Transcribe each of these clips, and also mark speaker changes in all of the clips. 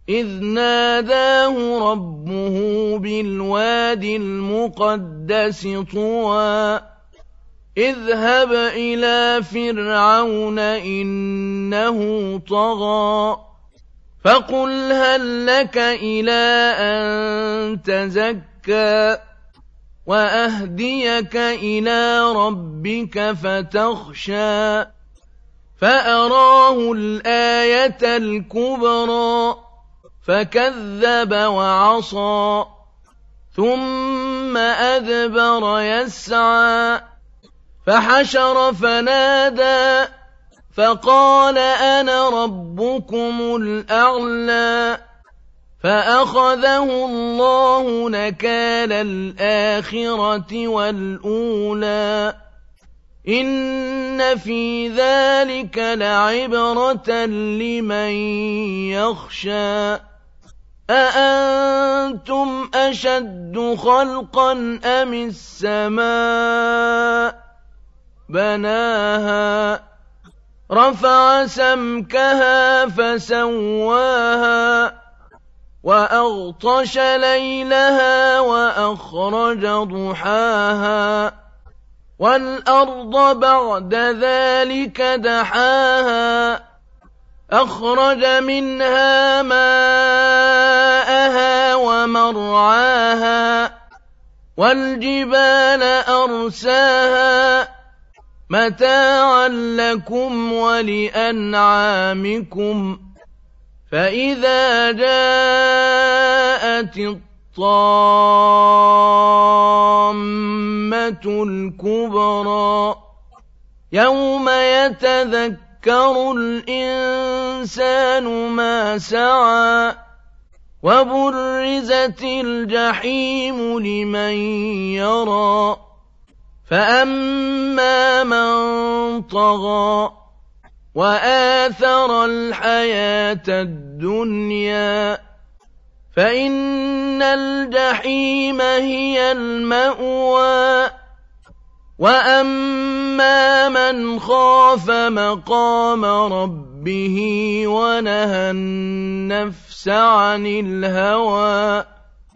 Speaker 1: إذ ناداه ربه بالواد المقدس طوى اذهب إلى فرعون إنه طغى فقل هل لك إلى أن تزكى وأهديك إلى ربك فتخشى فأراه الآية الكبرى فكذب وعصى ثم أدبر يسعى فحشر فنادى فقال أنا ربكم الأعلى فأخذه الله نكال الآخرة والأولى إن في ذلك لعبرة لمن يخشى أأنتم أشد خلقا أم السماء بناها رفع سمكها فسواها وأغطش ليلها وأخرج ضحاها والأرض بعد ذلك دحاها أخرج منها ماءها ومرعاها والجبال أرساها متاعا لكم ولأنعامكم فإذا جاءت الطامة الكبرى يوم يتذكر الإنسان ما سعى وبرزت الجحيم لمن يرى فأما من طغى وآثر الحياة الدنيا فإن الجحيم هي المأوى وأما من خاف مقام ربه ونهى النفس عن الهوى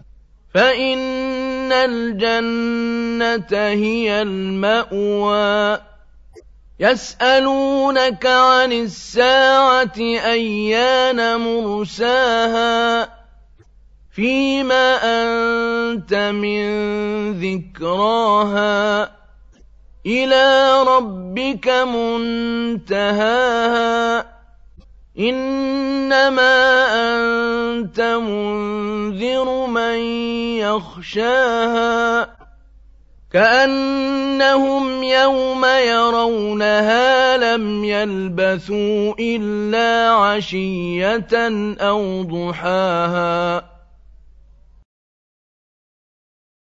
Speaker 1: فإن الجنة هي المأوى يسألونك عن الساعة أيان مرساها فيما أنت من ذكراها إلى ربك منتهاها إنما أنت منذر من يخشاها كأنهم يوم يرونها لم يلبثوا إلا عشية أو ضحاها